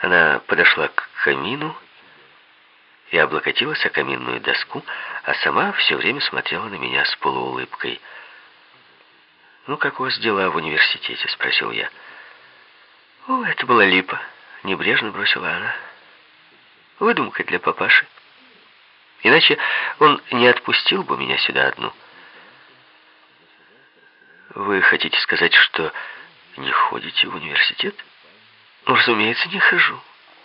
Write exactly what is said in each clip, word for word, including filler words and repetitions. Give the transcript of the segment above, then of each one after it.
Она подошла к камину и облокотилась о каминную доску, а сама все время смотрела на меня с полуулыбкой. «Ну, как у вас дела в университете?» — спросил я. «О, это была липа», — небрежно бросила она. «Выдумка для папаши. Иначе он не отпустил бы меня сюда одну». «Вы хотите сказать, что не ходите в университет?» «Ну, разумеется, не хожу».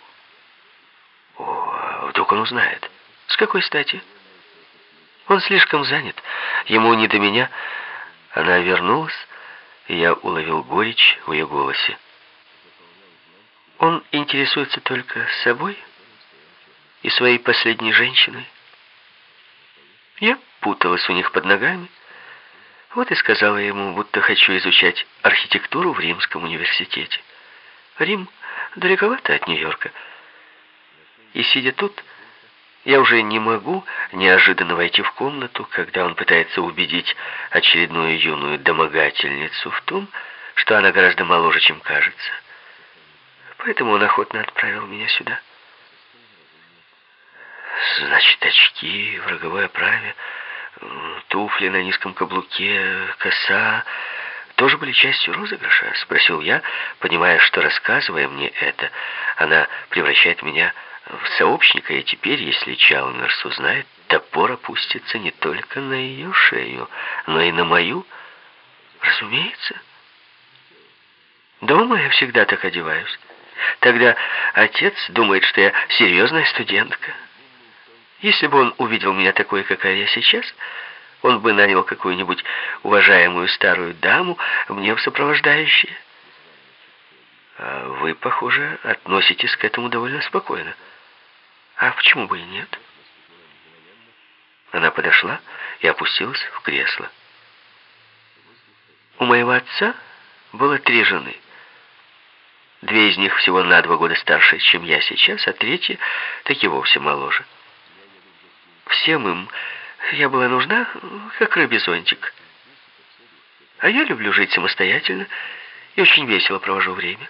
«О, а вдруг он узнает? С какой стати?» «Он слишком занят. Ему не до меня». Она вернулась, и я уловил горечь в ее голосе. «Он интересуется только собой и своей последней женщиной. Я путалась у них под ногами, вот и сказала ему, будто хочу изучать архитектуру в Римском университете. Рим далековато от Нью-Йорка. И сидя тут, я уже не могу неожиданно войти в комнату, когда он пытается убедить очередную юную домогательницу в том, что она гораздо моложе, чем кажется. Поэтому он охотно отправил меня сюда». «Значит, очки в роговой оправе, туфли на низком каблуке, коса тоже были частью розыгрыша?» — спросил я, понимая, что, рассказывая мне это, она превращает меня в сообщника, и теперь, если Чалмерс узнает, топор опустится не только на ее шею, но и на мою. «Разумеется. Дома я всегда так одеваюсь. Тогда отец думает, что я серьезная студентка. Если бы он увидел меня такой, какая я сейчас, он бы нанял какую-нибудь уважаемую старую даму мне в сопровождающие. А вы, похоже, относитесь к этому довольно спокойно. А почему бы и нет?» Она подошла и опустилась в кресло. «У моего отца было три жены. Две из них всего на два года старше, чем я сейчас, а третья таки вовсе моложе. Всем им я была нужна, как рыбий зонтик. А я люблю жить самостоятельно и очень весело провожу время».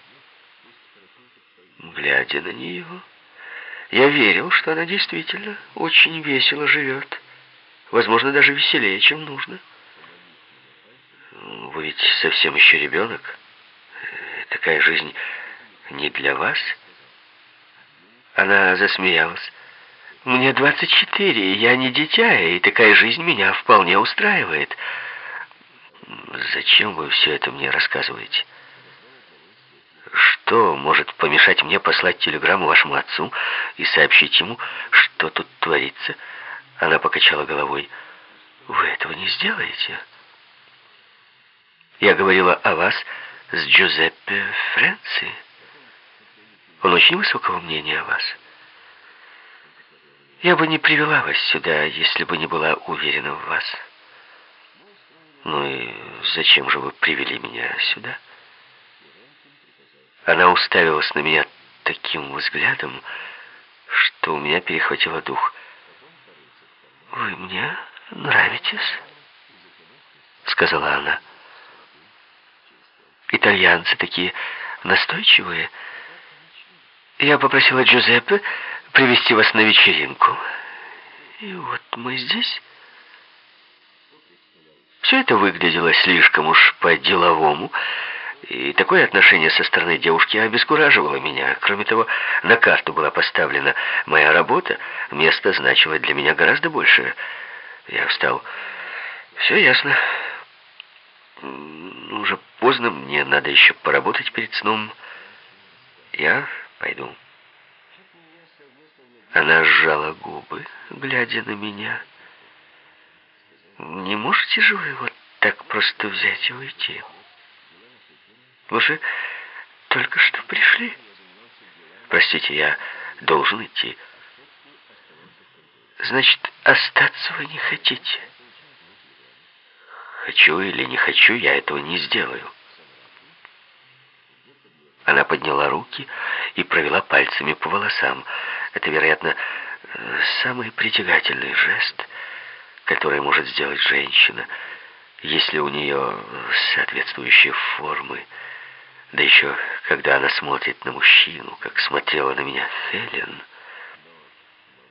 Глядя на нее, я верил, что она действительно очень весело живет. Возможно, даже веселее, чем нужно. «Вы ведь совсем еще ребенок. Такая жизнь не для вас?» Она засмеялась. «Мне двадцать четыре, я не дитя, и такая жизнь меня вполне устраивает». «Зачем вы все это мне рассказываете? Что может помешать мне послать телеграмму вашему отцу и сообщить ему, что тут творится?» Она покачала головой. «Вы этого не сделаете. Я говорила о вас с Джузеппе Френци. Он очень высокого мнения о вас. Я бы не привела вас сюда, если бы не была уверена в вас». «Ну и зачем же вы привели меня сюда?» Она уставилась на меня таким взглядом, что у меня перехватило дух. «Вы мне нравитесь», — сказала она. «Итальянцы такие настойчивые. Я попросила Джузеппе привести вас на вечеринку. И вот мы здесь». Все это выглядело слишком уж по-деловому, и такое отношение со стороны девушки обескураживало меня. Кроме того, на карту была поставлена моя работа, место значило для меня гораздо больше. Я встал. «Все ясно. Уже поздно, мне надо еще поработать перед сном. Я пойду». Она сжала губы, глядя на меня. «Не можете же вы вот так просто взять и уйти? Вы же только что пришли». «Простите, я должен идти». «Значит, остаться вы не хотите?» «Хочу или не хочу, я этого не сделаю». Она подняла руки и провела пальцами по волосам. Это, вероятно, самый притягательный жест, который может сделать женщина, если у нее соответствующие формы. Да еще, когда она смотрит на мужчину, как смотрела на меня Хелен,